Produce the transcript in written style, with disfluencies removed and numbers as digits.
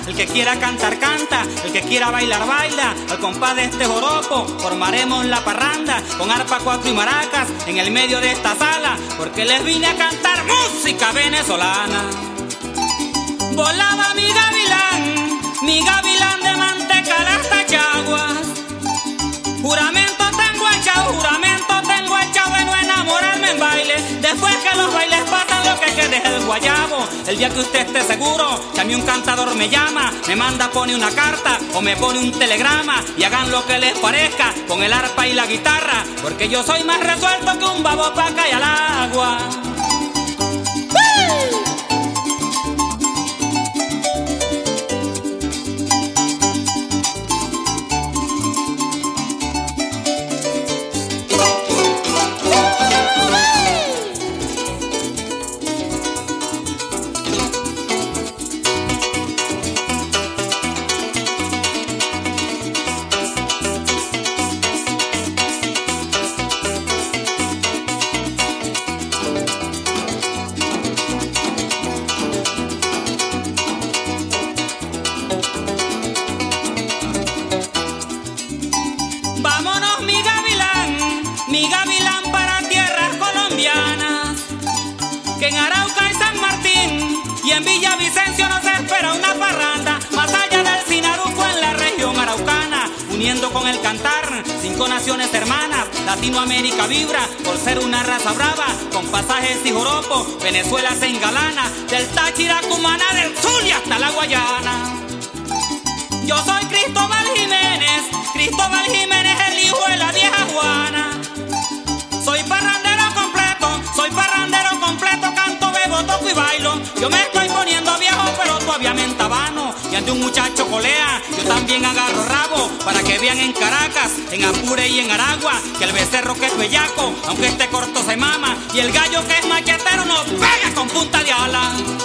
El que quiera cantar, canta. El que quiera bailar, baila. Al compás de este joropo formaremos la parranda con arpa, cuatro y maracas en el medio de esta sala, porque les vine a cantar música venezolana. Volaba mi gavilán de manteca las tachaguas. Juramento tengo echado de no enamorarme en baile. Después que los bailes pasan lo que quede es el guayabo. El día que usted esté seguro que a mí un cantador me llama, me manda, pone una carta o me pone un telegrama, y hagan lo que les parezca con el arpa y la guitarra, porque yo soy más resuelto que un babo pa' caer al agua. Vámonos mi gavilán para tierras colombianas, que en Arauca y San Martín y en Villavicencio nos espera una parranda, más allá del Sinaruco en la región araucana, uniendo con el cantar 5 naciones hermanas. Latinoamérica vibra por ser una raza brava, con pasajes y joropos, Venezuela se engalana, del Táchira, Cumaná, del Zulia hasta la Guayana. Yo soy Cristóbal Jiménez, el hijo de la vieja Juana. Soy parrandero completo, canto, bebo, toco y bailo. Yo me estoy poniendo viejo, pero todavía me entabano. Y ante un muchacho colea, yo también agarro rabo, para que vean en Caracas, en Apure y en Aragua, que el becerro que es bellaco, aunque esté corto se mama, y el gallo que es machetero nos pega con punta de ala.